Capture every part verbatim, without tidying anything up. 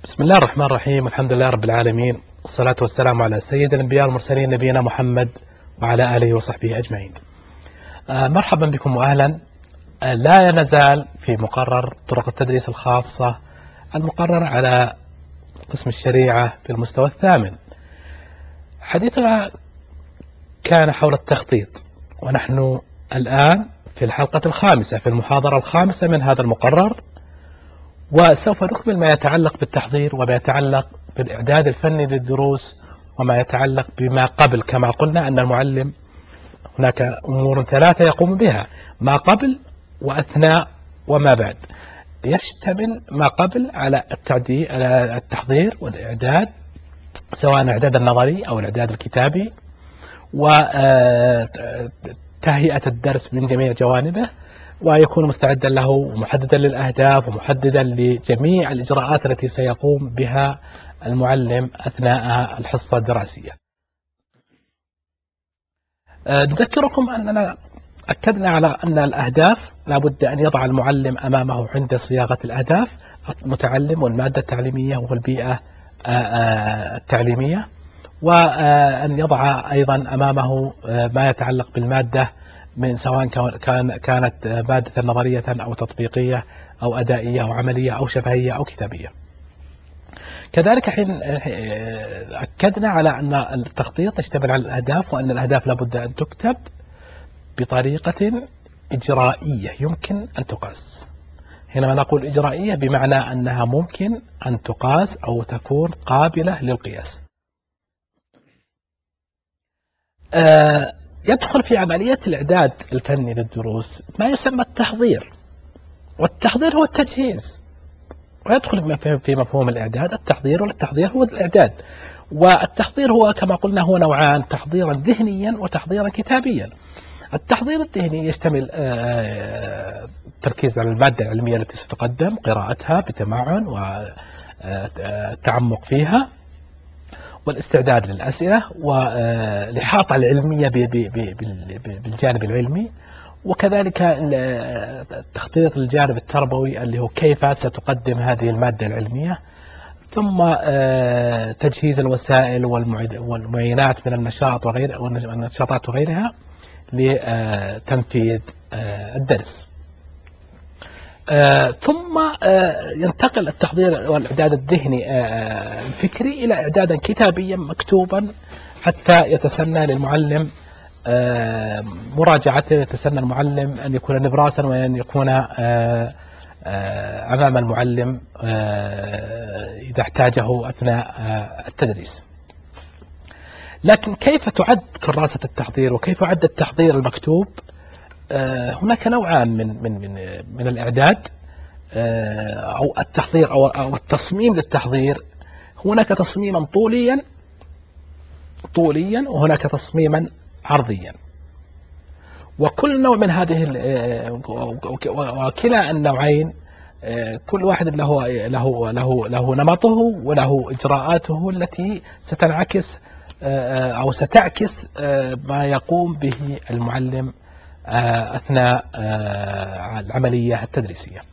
بسم الله الرحمن الرحيم. الحمد لله رب العالمين، والصلاة والسلام على سيد الأنبياء والمرسلين نبينا محمد وعلى آله وصحبه أجمعين. آه مرحبا بكم وأهلا. آه لا نزال في مقرر طرق التدريس الخاصة المقرر على قسم الشريعة في المستوى الثامن. حديثنا كان حول التخطيط، ونحن الآن في الحلقة الخامسة في المحاضرة الخامسة من هذا المقرر، وسوف نكمل ما يتعلق بالتحضير وما يتعلق بالإعداد الفني للدروس وما يتعلق بما قبل. كما قلنا أن المعلم هناك أمور ثلاثة يقوم بها: ما قبل وأثناء وما بعد. يشتمل ما قبل على التعديل على التحضير والإعداد، سواء الإعداد النظري أو الإعداد الكتابي، وتهيئة الدرس من جميع جوانبه، ويكون مستعدا له ومحددا للأهداف ومحددا لجميع الإجراءات التي سيقوم بها المعلم أثناء الحصة الدراسية. نذكركم أننا أكدنا على أن الأهداف لا بد أن يضع المعلم أمامه عند صياغة الأهداف المتعلم والمادة التعليمية والبيئة التعليمية، وأن يضع أيضا أمامه ما يتعلق بالمادة، من سواء كان كانت مادة نظرية أو تطبيقية أو أدائية أو عملية أو شفهية أو كتابية. كذلك حين أكدنا على أن التخطيط يشتمل على الأهداف، وأن الأهداف لابد أن تكتب بطريقة إجرائية يمكن أن تقاس. حينما نقول إجرائية بمعنى أنها ممكن أن تقاس أو تكون قابلة للقياس. آه يدخل في عملية الإعداد الفني للدروس ما يسمى التحضير، والتحضير هو التجهيز، ويدخل في مفهوم الإعداد التحضير، والتحضير هو الإعداد. والتحضير هو كما قلنا هو نوعان: تحضيرا ذهنيا وتحضيرا كتابيا. التحضير الذهني يشتمل التركيز على المادة العلمية التي ستقدم، قراءتها بتمعن والتعمق فيها، والاستعداد للأسئلة، والإحاطة العلمية بالجانب العلمي، وكذلك تخطيط الجانب التربوي اللي هو كيف ستقدم هذه المادة العلمية، ثم تجهيز الوسائل والمعينات من النشاط وغير والنشاطات وغيرها لتنفيذ الدرس. آه ثم آه ينتقل التحضير والإعداد الذهني آه الفكري إلى إعدادا كتابيا مكتوبا، حتى يتسنى للمعلم آه مراجعته، يتسنى المعلم أن يكون نبراسا وأن يكون آه آه أمام المعلم آه إذا احتاجه أثناء آه التدريس. لكن كيف تعد كراسة التحضير وكيف يعد التحضير المكتوب؟ هناك نوعان من من من من الإعداد أو التحضير أو أو التصميم للتحضير. هناك تصميما طوليا طوليا وهناك تصميما عرضيا، وكل نوع من هذه وكلا النوعين كل واحد له له له له نمطه وله إجراءاته التي ستنعكس أو ستعكس ما يقوم به المعلم أثناء العملية التدريسية.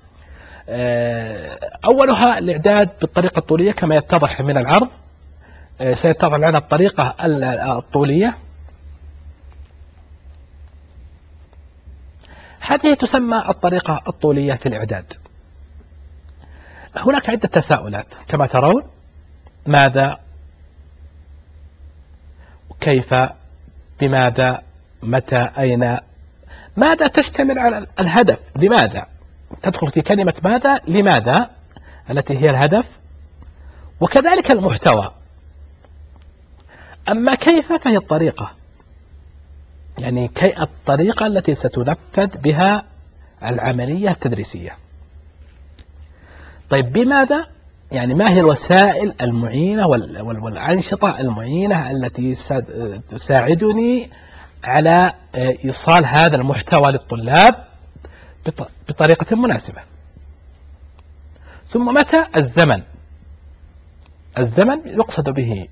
أولها الإعداد بالطريقة الطولية كما يتضح من العرض. سيتضح لنا الطريقة الطولية، هذه تسمى الطريقة الطولية في الإعداد. هناك عدة تساؤلات كما ترون: ماذا، كيف، بماذا، متى، أين. ماذا تشتمل على الهدف، لماذا، تدخل في كلمة ماذا، لماذا التي هي الهدف، وكذلك المحتوى. أما كيف فهي الطريقة، يعني كي الطريقة التي ستنفذ بها العملية التدريسية. طيب بماذا، يعني ما هي الوسائل المعينة والأنشطة المعينة التي تساعدني على إيصال هذا المحتوى للطلاب بطريقة مناسبة. ثم متى، الزمن. الزمن يقصد به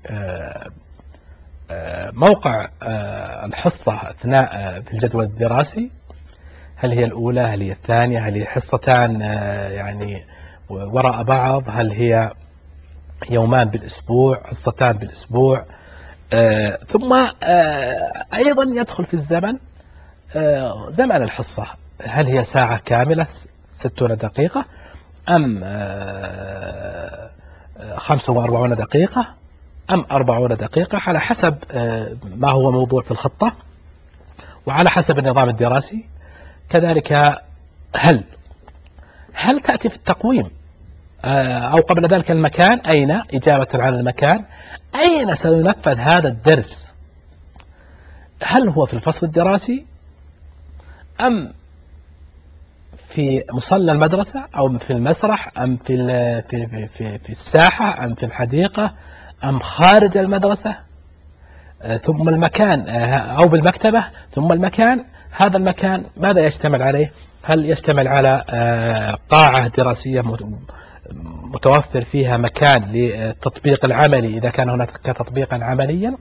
موقع الحصة أثناء في الجدول الدراسي، هل هي الأولى، هل هي الثانية، هل هي حصتان يعني وراء بعض، هل هي يومان بالأسبوع، حصتان بالأسبوع. آه ثم آه أيضا يدخل في الزمن آه زمن الحصة، هل هي ساعة كاملة ستون دقيقة أم آه خمسة وأربعون دقيقة أم أربعون دقيقة، على حسب آه ما هو موضوع في الخطة وعلى حسب النظام الدراسي. كذلك هل هل تأتي في التقويم أو قبل ذلك المكان، أين، إجابة على المكان، أين سينفذ هذا الدرس؟ هل هو في الفصل الدراسي أم في مصلى المدرسة أو في المسرح أم في في في في الساحة أم في الحديقة أم خارج المدرسة؟ ثم المكان أو بالمكتبة. ثم المكان، هذا المكان ماذا يشتمل عليه؟ هل يشتمل على قاعة دراسية متوفر فيها مكان للتطبيق العملي إذا كان هناك تطبيقا عمليا،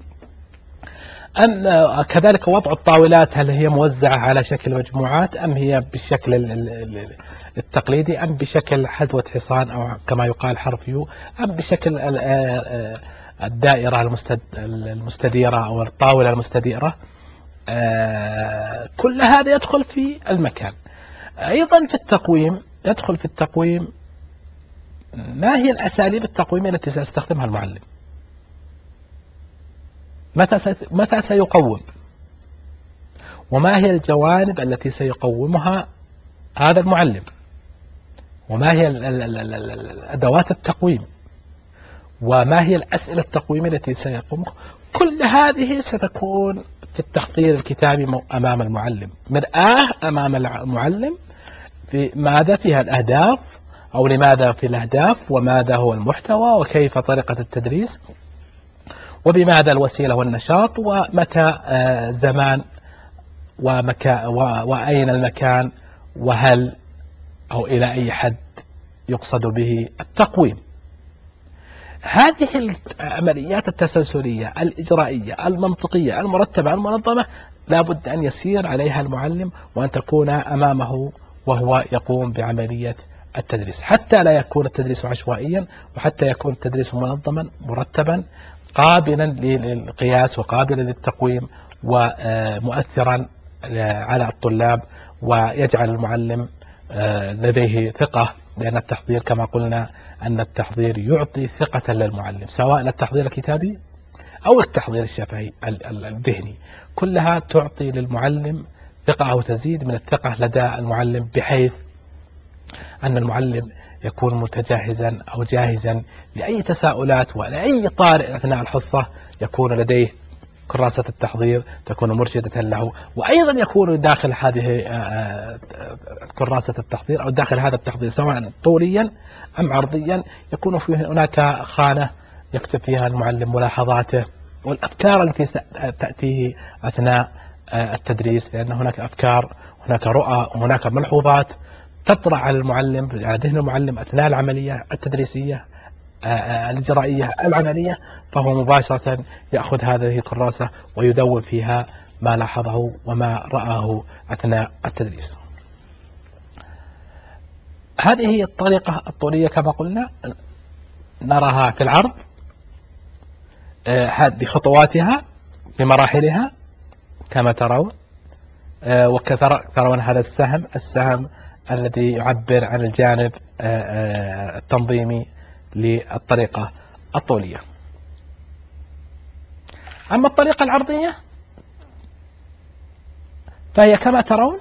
أم كذلك وضع الطاولات هل هي موزعة على شكل مجموعات أم هي بالشكل التقليدي أم بشكل حدوة حصان أو كما يقال حرف يو أم بشكل الدائرة المستديرة أو الطاولة المستديرة. كل هذا يدخل في المكان. أيضا في التقويم يدخل في التقويم ما هي الأساليب التقويمية التي سيستخدمها المعلم، متى متى سيقوم، وما هي الجوانب التي سيقومها هذا المعلم، وما هي أدوات التقويم، وما هي الأسئلة التقويمية التي سيقومها. كل هذه ستكون في التحضير الكتابي أمام المعلم، مرآة أمام المعلم في ماذا فيها الأهداف أو لماذا في الأهداف، وماذا هو المحتوى، وكيف طريقة التدريس، وبماذا الوسيلة والنشاط، ومتى زمان ومكان وأين المكان، وهل أو إلى أي حد يقصد به التقويم. هذه العمليات التسلسلية الإجرائية المنطقية المرتبة المنظمة لا بد أن يسير عليها المعلم وأن تكون أمامه وهو يقوم بعملية التدريس، حتى لا يكون التدريس عشوائيا، وحتى يكون التدريس منظما مرتبا قابلا للقياس وقابلا للتقويم ومؤثرا على الطلاب، ويجعل المعلم لديه ثقة، لأن التحضير كما قلنا أن التحضير يعطي ثقة للمعلم، سواء التحضير الكتابي أو التحضير الشفهي الذهني، كلها تعطي للمعلم ثقة أو تزيد من الثقة لدى المعلم، بحيث أن المعلم يكون متجهزا أو جاهزا لأي تساؤلات ولأي طارئ أثناء الحصة، يكون لديه كراسة التحضير تكون مرشدة له، وأيضا يكون داخل هذه كراسة التحضير أو داخل هذا التحضير سواء طوليا أم عرضيا، يكون فيه هناك خانة يكتب فيها المعلم ملاحظاته والأفكار التي تأتيه أثناء التدريس، لأن هناك أفكار، هناك رؤى، وهناك ملحوظات تطرأ على المعلم، على ذهن المعلم أثناء العملية التدريسية الإجرائية العملية، فهو مباشرة يأخذ هذه الكراسة ويدون فيها ما لاحظه وما رآه أثناء التدريس. هذه هي الطريقة الطولية كما قلنا، نراها في العرض بخطواتها بمراحلها كما ترون، وترون هذا السهم السهم الذي يعبر عن الجانب التنظيمي للطريقة الطولية. أما الطريقة العرضية فهي كما ترون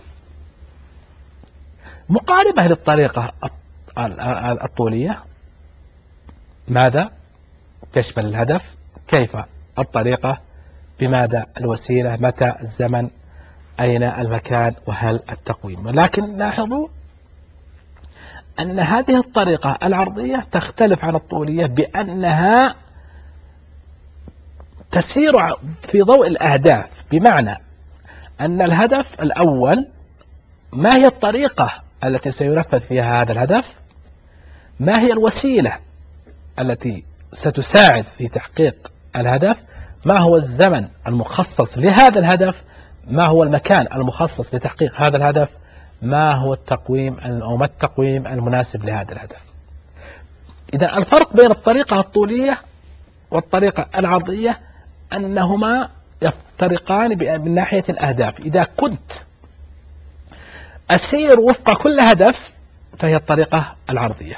مقاربة للطريقة الطولية. ماذا تشمل الهدف، كيف الطريقة، بماذا الوسيلة، متى الزمن، أين المكان، وهل التقويم. لكن لاحظوا أن هذه الطريقة العرضية تختلف عن الطولية بأنها تسير في ضوء الأهداف، بمعنى أن الهدف الأول ما هي الطريقة التي سينفذ فيها هذا الهدف، ما هي الوسيلة التي ستساعد في تحقيق الهدف، ما هو الزمن المخصص لهذا الهدف، ما هو المكان المخصص لتحقيق هذا الهدف، ما هو التقويم أو ما التقويم المناسب لهذا الهدف. إذا الفرق بين الطريقة الطولية والطريقة العرضية أنهما يفترقان من ناحية الأهداف. إذا كنت أسير وفق كل هدف فهي الطريقة العرضية،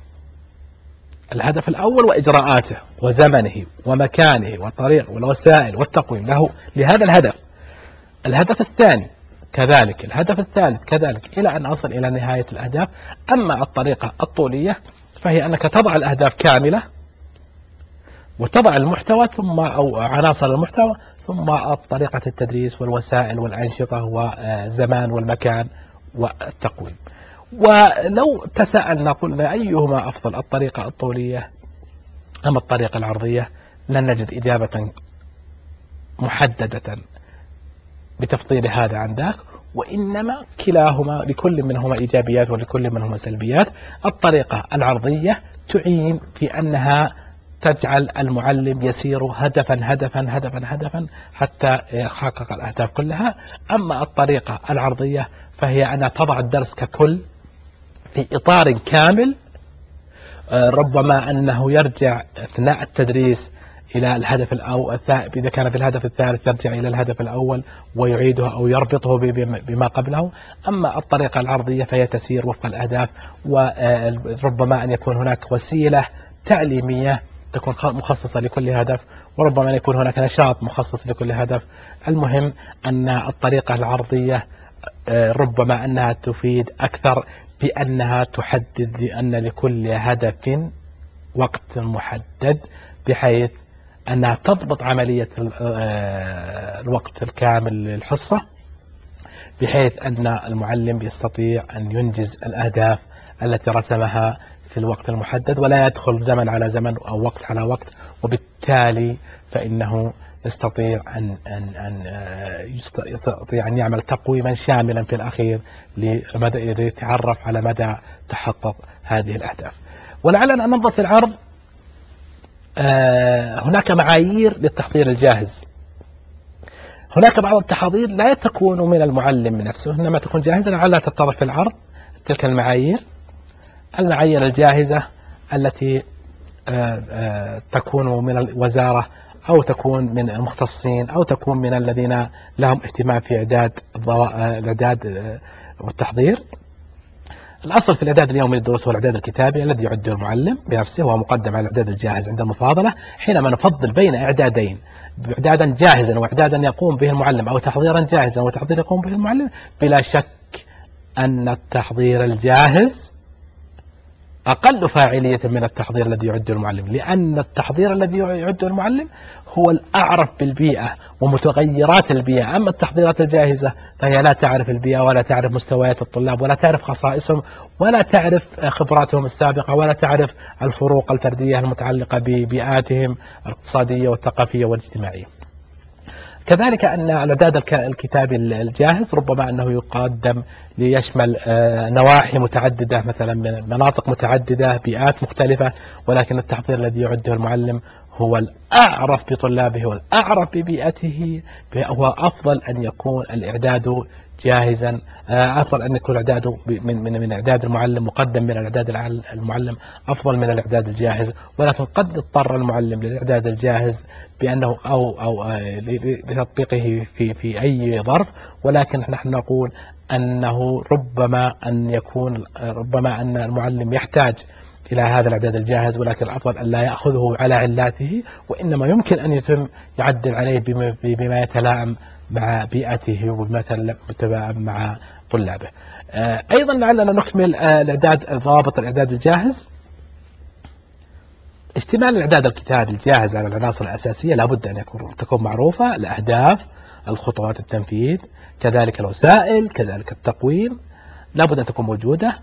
الهدف الأول وإجراءاته وزمنه ومكانه والطريق والوسائل والتقويم له لهذا الهدف، الهدف الثاني كذلك، الهدف الثالث كذلك، إلى أن أصل إلى نهاية الأهداف. أما الطريقة الطولية فهي أنك تضع الأهداف كاملة وتضع المحتوى ثم أو عناصر المحتوى ثم طريقة التدريس والوسائل والأنشطة والزمان والمكان والتقويم. ولو تساءلنا قلنا أيهما أفضل، الطريقة الطولية أم الطريقة العرضية، لن نجد إجابة محددة بتفضيل هذا عن ذاك، وإنما كلاهما لكل منهما إيجابيات ولكل منهما سلبيات. الطريقة العرضية تعين في أنها تجعل المعلم يسير هدفا هدفا هدفا هدفا حتى يحقق الأهداف كلها. أما الطريقة العرضية فهي أنها تضع الدرس ككل في إطار كامل، ربما أنه يرجع أثناء التدريس إلى الهدف الأول، إذا كان في الهدف الثالث يرجع إلى الهدف الأول ويعيده أو يربطه بما قبله. أما الطريقة العرضية فهي تسير وفق الأهداف، وربما أن يكون هناك وسيلة تعليمية تكون مخصصة لكل هدف، وربما أن يكون هناك نشاط مخصص لكل هدف. المهم أن الطريقة العرضية ربما أنها تفيد أكثر بأنها تحدد لأن لكل هدف وقت محدد، بحيث أنها تضبط عملية الوقت الكامل للحصة، بحيث أن المعلم يستطيع أن ينجز الأهداف التي رسمها في الوقت المحدد، ولا يدخل زمن على زمن أو وقت على وقت، وبالتالي فإنه يستطيع أن أن أن يستطيع أن يعمل تقويما شاملا في الأخير ليتعرف على مدى تحقق هذه الأهداف. ولعلنا أن ننظر في العرض، هناك معايير للتحضير الجاهز. هناك بعض التحاضير لا تكون من المعلم نفسه، إنما تكون جاهزة لعلها تتضح في العرض. تلك المعايير المعايير الجاهزة التي تكون من الوزارة أو تكون من المختصين أو تكون من الذين لهم اهتمام في إعداد الإعداد والتحضير. الأصل في الإعداد اليومي للدروس هو الإعداد الكتابي الذي يعده المعلم بنفسه، وهو مقدم على الإعداد الجاهز عند المفاضلة. حينما نفضل بين إعدادين، إعدادا جاهزا وإعدادا يقوم به المعلم، أو تحضيرا جاهزا وتحضير يقوم به المعلم، بلا شك أن التحضير الجاهز أقل فاعلية من التحضير الذي يعده المعلم، لأن التحضير الذي يعده المعلم هو الأعرف بالبيئة ومتغيرات البيئة. أما التحضيرات الجاهزة فهي لا تعرف البيئة ولا تعرف مستويات الطلاب ولا تعرف خصائصهم ولا تعرف خبراتهم السابقة ولا تعرف الفروق الفردية المتعلقة ببيئاتهم الاقتصادية والثقافية والاجتماعية. كذلك أن الإعداد الكتابي الجاهز ربما أنه يقدم ليشمل نواحي متعددة، مثلا من مناطق متعددة، بيئات مختلفة، ولكن التحضير الذي يعده المعلم هو الأعرف بطلابه والأعرف ببيئته، هو أفضل أن يكون الإعداد جاهزا، أفضل أن يكون إعداده من من من إعداد المعلم مقدم من الإعداد المعلم أفضل من الإعداد الجاهز. ولكن قد اضطر المعلم للإعداد الجاهز بأنه أو أو لتطبيقه في في أي ظرف، ولكن نحن نقول أنه ربما أن يكون ربما أن المعلم يحتاج إلى هذا الإعداد الجاهز، ولكن الأفضل أن لا يأخذه على علاته، وإنما يمكن أن يتم يعدل عليه بما يتلائم مع بيئته وبما يتلائم مع طلابه. أيضا لعلنا نكمل الإعداد ضوابط الإعداد الجاهز. اشتمال الإعداد الكتابي الجاهز على العناصر الأساسية لابد أن يكون تكون معروفة: الأهداف، الخطوات التنفيذ، كذلك الوسائل، كذلك التقويم، لابد أن تكون موجودة.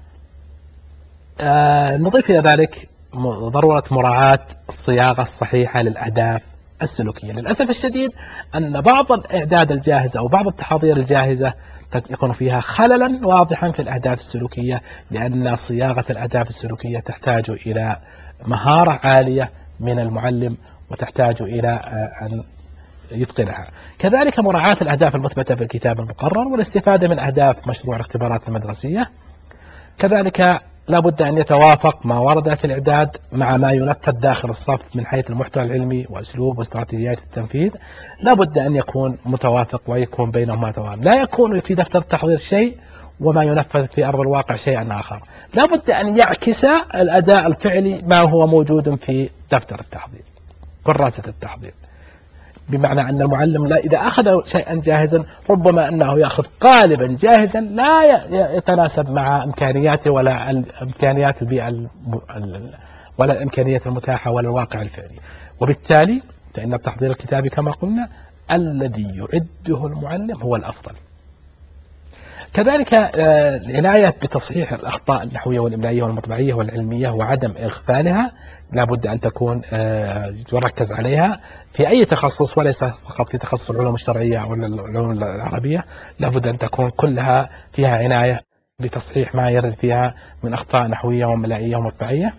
آه نضيف إلى ذلك ضرورة مراعاة الصياغة الصحيحة للأهداف السلوكية. للأسف الشديد أن بعض الإعداد الجاهز أو بعض التحاضير الجاهزة يكون فيها خللا واضحا في الأهداف السلوكية، لأن صياغة الأهداف السلوكية تحتاج إلى مهارة عالية من المعلم وتحتاج إلى أن يتقنها. كذلك مراعاة الأهداف المثبتة في الكتاب المقرر والاستفادة من أهداف مشروع الاختبارات المدرسية. كذلك لابد أن يتوافق ما ورد في الإعداد مع ما ينفذ داخل الصف من حيث المحتوى العلمي وأسلوب واستراتيجيات التنفيذ. لابد أن يكون متوافق ويكون بينهما توام، لا يكون في دفتر التحضير شيء وما ينفذ في أرض الواقع شيئا آخر. لابد أن يعكس الأداء الفعلي ما هو موجود في دفتر التحضير، كراسة التحضير. بمعنى أن المعلم لا إذا أخذ شيئا جاهزا ربما أنه يأخذ قالبا جاهزا لا يتناسب مع إمكانياته ولا إمكانيات البيئة ولا الإمكانيات المتاحة ولا الواقع الفعلي. وبالتالي فإن التحضير الكتابي كما قلنا الذي يعده المعلم هو الأفضل. كذلك العناية بتصحيح الأخطاء النحوية والإملائية والمطبعية والعلمية وعدم إغفالها لابد أن تكون يركز عليها في أي تخصص وليس فقط في تخصص العلوم الشرعية أو العلوم العربية. لابد أن تكون كلها فيها عناية بتصحيح ما يرد فيها من أخطاء نحوية وإملائية ومطبعية.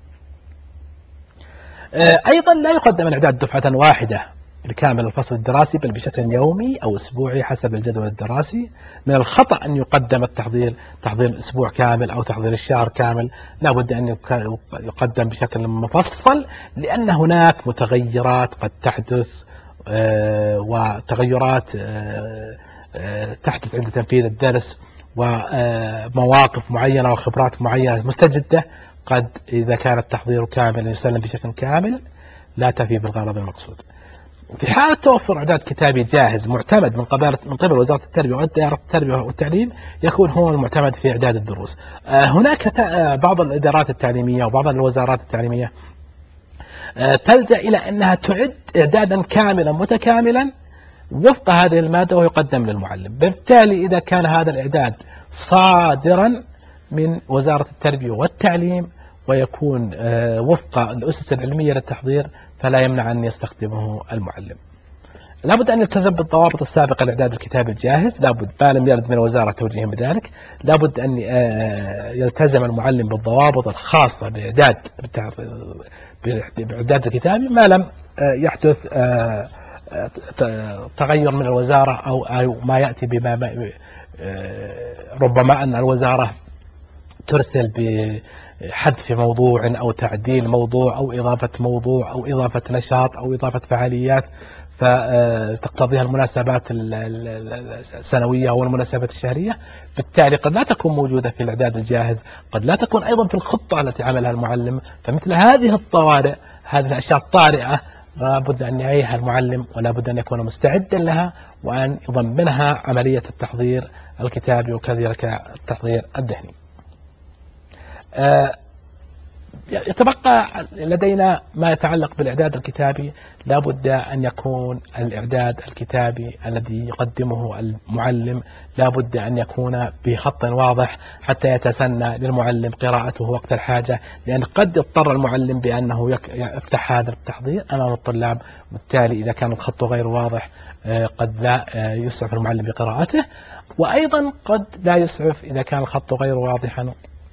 أيضا لا يقدم الإعداد دفعة واحدة لكامل الفصل الدراسي بل بشكل يومي أو أسبوعي حسب الجدول الدراسي. من الخطأ أن يقدم التحضير تحضير الأسبوع كامل أو تحضير الشهر كامل، لا بد أن يقدم بشكل مفصل لأن هناك متغيرات قد تحدث وتغيرات تحدث عند تنفيذ الدرس ومواقف معينة وخبرات معينة مستجدة قد إذا كان التحضير كامل يسلم بشكل كامل لا تفي بالغرض المقصود. في حالة توفر إعداد كتابي جاهز معتمد من قبل من قبل وزارة التربية والدائرة التربية والتعليم يكون هو المعتمد في إعداد الدروس. هناك بعض الإدارات التعليمية وبعض الوزارات التعليمية تلجأ إلى أنها تعد إعدادا كاملا متكاملا وفق هذه المادة ويقدم للمعلم. بالتالي إذا كان هذا الإعداد صادرا من وزارة التربية والتعليم ويكون وفق الأسس العلمية للتحضير فلا يمنع أن يستخدمه المعلم. لابد أن يلتزم بالضوابط السابقة لإعداد الكتاب الجاهز، لابد ما لم يرد من الوزارة توجيه بذلك. لابد أن يلتزم المعلم بالضوابط الخاصة بإعداد بإعداد الكتاب ما لم يحدث تغير من الوزارة أو ما يأتي بما ربما أن الوزارة ترسل بحذف موضوع أو تعديل موضوع أو إضافة موضوع أو إضافة نشاط أو إضافة فعاليات فتقتضيها المناسبات السنوية أو المناسبات الشهرية. بالتالي قد لا تكون موجودة في الإعداد الجاهز، قد لا تكون أيضا في الخطة التي عملها المعلم. فمثل هذه الطوارئ هذه الأشياء الطارئة لا بد أن يعيها المعلم ولا بد أن يكون مستعدا لها وأن يضمنها عملية التحضير الكتابي وكذلك التحضير الذهني. يتبقى لدينا ما يتعلق بالإعداد الكتابي. لا بد أن يكون الإعداد الكتابي الذي يقدمه المعلم لا بد أن يكون بخط واضح حتى يتسنى للمعلم قراءته وقت الحاجة، لأن قد يضطر المعلم بأنه يفتح هذا التحضير أمام الطلاب، وبالتالي إذا كان الخط غير واضح قد لا يسعف المعلم بقراءته، وأيضا قد لا يسعف إذا كان الخط غير واضحا.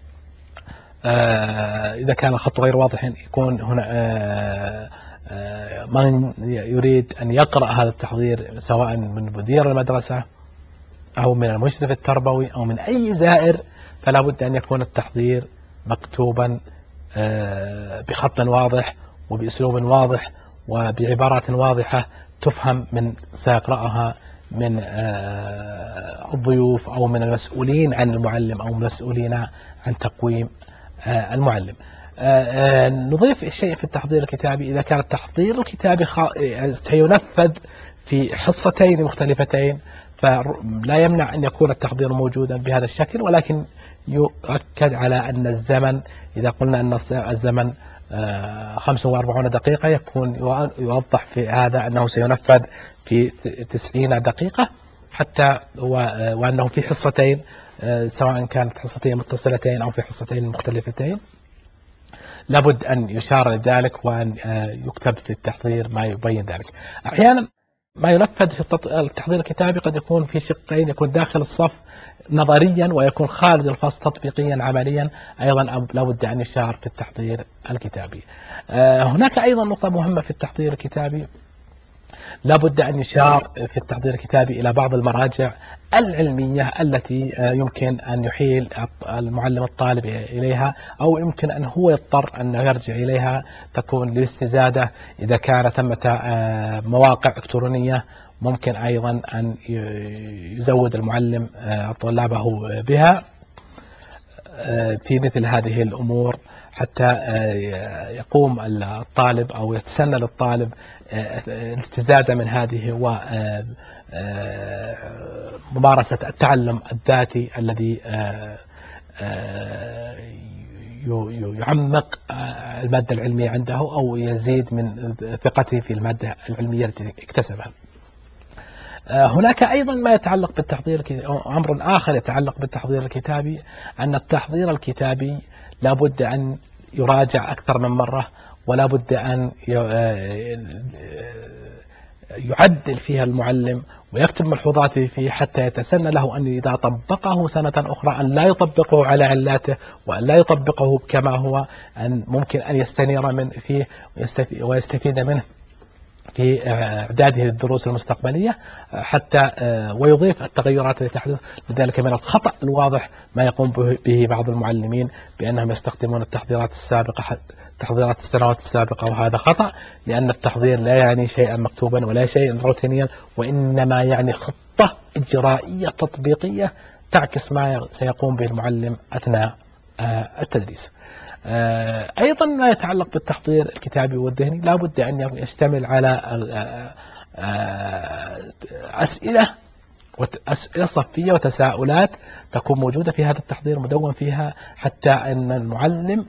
آه إذا كان الخط غير واضح يكون هنا آه آه من يريد أن يقرأ هذا التحضير سواء من مدير المدرسة أو من المشرف التربوي أو من أي زائر، فلا بد أن يكون التحضير مكتوبا آه بخط واضح وبأسلوب واضح وبعبارات واضحة تفهم من سيقرأها من آه الضيوف أو من المسؤولين عن المعلم أو المسؤولين عن تقويم المعلم. نضيف الشيء في التحضير الكتابي إذا كان التحضير الكتابي سينفذ في حصتين مختلفتين فلا يمنع أن يكون التحضير موجودا بهذا الشكل، ولكن يؤكد على أن الزمن إذا قلنا أن الزمن خمسة وأربعين دقيقة يكون يوضح في هذا أنه سينفذ في تسعين دقيقة حتى وأنه في حصتين سواء كانت حصتين متصلتين أو في حصتين مختلفتين. لابد أن يشار لذلك وأن يكتب في التحضير ما يبين ذلك. أحيانا ما ينفذ في التحضير الكتابي قد يكون في شقين، يكون داخل الصف نظريا ويكون خارج الفصل تطبيقيا عمليا، أيضا لابد أن يشار في التحضير الكتابي. هناك أيضا نقطة مهمة في التحضير الكتابي لا بد أن يشار في التحضير الكتابي إلى بعض المراجع العلمية التي يمكن أن يحيل المعلم الطالب إليها، أو يمكن أن هو يضطر أن يرجع إليها، تكون للاستزادة إذا كان ثمة مواقع إلكترونية ممكن أيضا أن يزود المعلم طلابه بها في مثل هذه الأمور، حتى يقوم الطالب أو يتسنى للطالب الاستزادة من هذه وممارسة التعلم الذاتي الذي يعمق المادة العلمية عنده أو يزيد من ثقته في المادة العلمية التي اكتسبها. هناك أيضا ما يتعلق بالتحضير، أمر آخر يتعلق بالتحضير الكتابي، أن التحضير الكتابي لا بد أن يراجع أكثر من مرة، ولا بد أن يعدل فيها المعلم ويكتب ملحوظاته فيه، حتى يتسنى له أن إذا طبقه سنة أخرى أن لا يطبقه على علاته، وأن لا يطبقه كما هو، أن ممكن أن يستنير من فيه ويستفيد منه في إعداده للدروس المستقبلية، حتى ويضيف التغيرات التي تحدث. لذلك من الخطأ الواضح ما يقوم به بعض المعلمين بأنهم يستخدمون التحضيرات السابقة، تحضيرات السنوات السابقة، وهذا خطأ، لأن التحضير لا يعني شيئا مكتوبا ولا شيئا روتينيا، وإنما يعني خطة إجرائية تطبيقية تعكس ما سيقوم به المعلم أثناء التدريس. أيضا ما يتعلق بالتحضير الكتابي والذهني لا بد أن يشتمل على أسئلة أسئلة صفية وتساؤلات تكون موجودة في هذا التحضير مدون فيها، حتى أن المعلم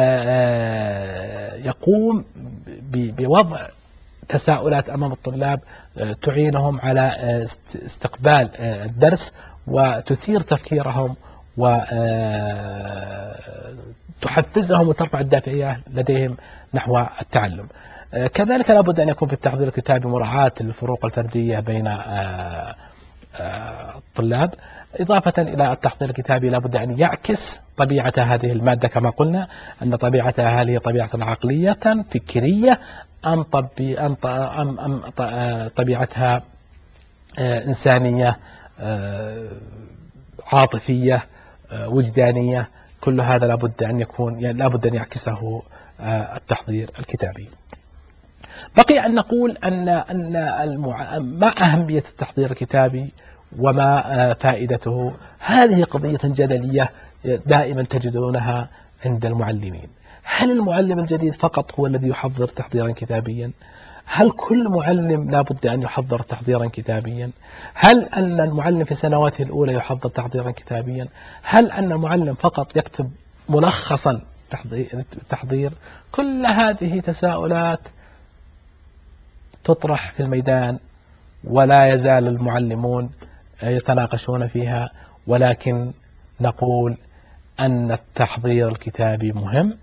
يقوم بوضع تساؤلات أمام الطلاب تعينهم على استقبال الدرس وتثير تفكيرهم وتحفزهم وترفع الدافعية لديهم نحو التعلم. كذلك لا بد أن يكون في التحضير الكتابي مراعاة الفروق الفردية بين الطلاب، إضافة إلى التحضير الكتابي لا بد أن يعكس طبيعة هذه المادة، كما قلنا أن طبيعتها هل هي طبيعة عقلية فكرية أم, طبي أم, أم, أم طبيعتها إنسانية عاطفية وجدانية. كل هذا لا بد أن يكون يعني لا بد أن يعكسه التحضير الكتابي. بقي أن نقول أن أن المع... ما أهمية التحضير الكتابي وما فائدته. هذه قضية جدلية دائما تجدونها عند المعلمين. هل المعلم الجديد فقط هو الذي يحضر تحضيرا كتابيا؟ هل كل معلم لا بد أن يحضر تحضيرا كتابيا؟ هل أن المعلم في سنواته الأولى يحضر تحضيرا كتابيا؟ هل أن المعلم فقط يكتب ملخصا تحضير؟ كل هذه تساؤلات تطرح في الميدان، ولا يزال المعلمون يتناقشون فيها، ولكن نقول أن التحضير الكتابي مهم،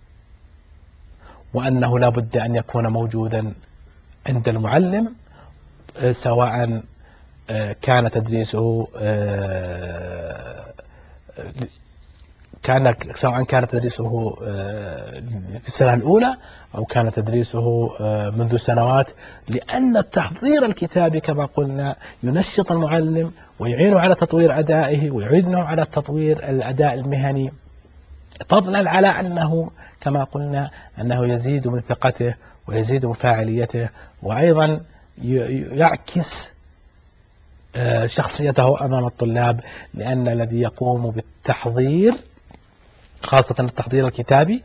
وأنه لا بد أن يكون موجودا عند المعلم، سواء كان تدريسه كان سواء كان تدريسه في السنة الأولى أو كان تدريسه منذ سنوات، لأن التحضير الكتابي كما قلنا ينشط المعلم ويعينه على تطوير أدائه ويعينه على تطوير الأداء المهني، فضلا على أنه كما قلنا أنه يزيد من ثقته ويزيد من فاعليته، وأيضا يعكس شخصيته أمام الطلاب، لأن الذي يقوم بالتحضير خاصة التحضير الكتابي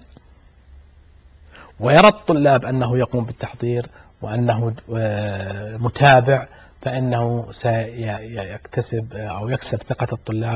ويرى الطلاب أنه يقوم بالتحضير وأنه متابع، فإنه سيكتسب أو يكسب ثقة الطلاب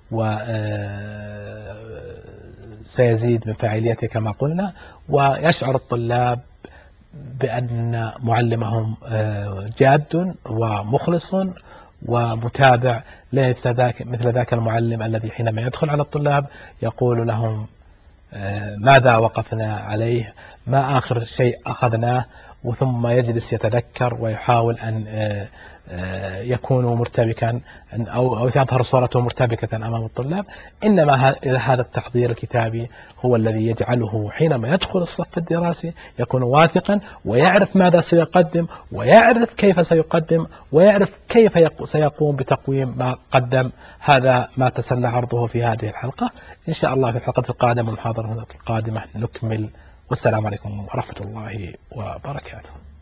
وسيزيد من فاعليته كما قلنا، ويشعر الطلاب بأن معلمهم جاد ومخلص ومتابع، ليس ذاك مثل ذاك المعلم الذي حينما يدخل على الطلاب يقول لهم ماذا وقفنا عليه، ما آخر شيء أخذناه، وثم يجلس يتذكر ويحاول أن يكون مرتبكا أو أو تظهر صورته مرتبكة أمام الطلاب. إنما هذا التحضير الكتابي هو الذي يجعله حينما يدخل الصف الدراسي يكون واثقا ويعرف ماذا سيقدم ويعرف كيف سيقدم ويعرف كيف سيقوم بتقويم ما قدم. هذا ما تسنى عرضه في هذه الحلقة. إن شاء الله في الحلقة القادمة والمحاضرة القادمة نكمل. والسلام عليكم ورحمة الله وبركاته.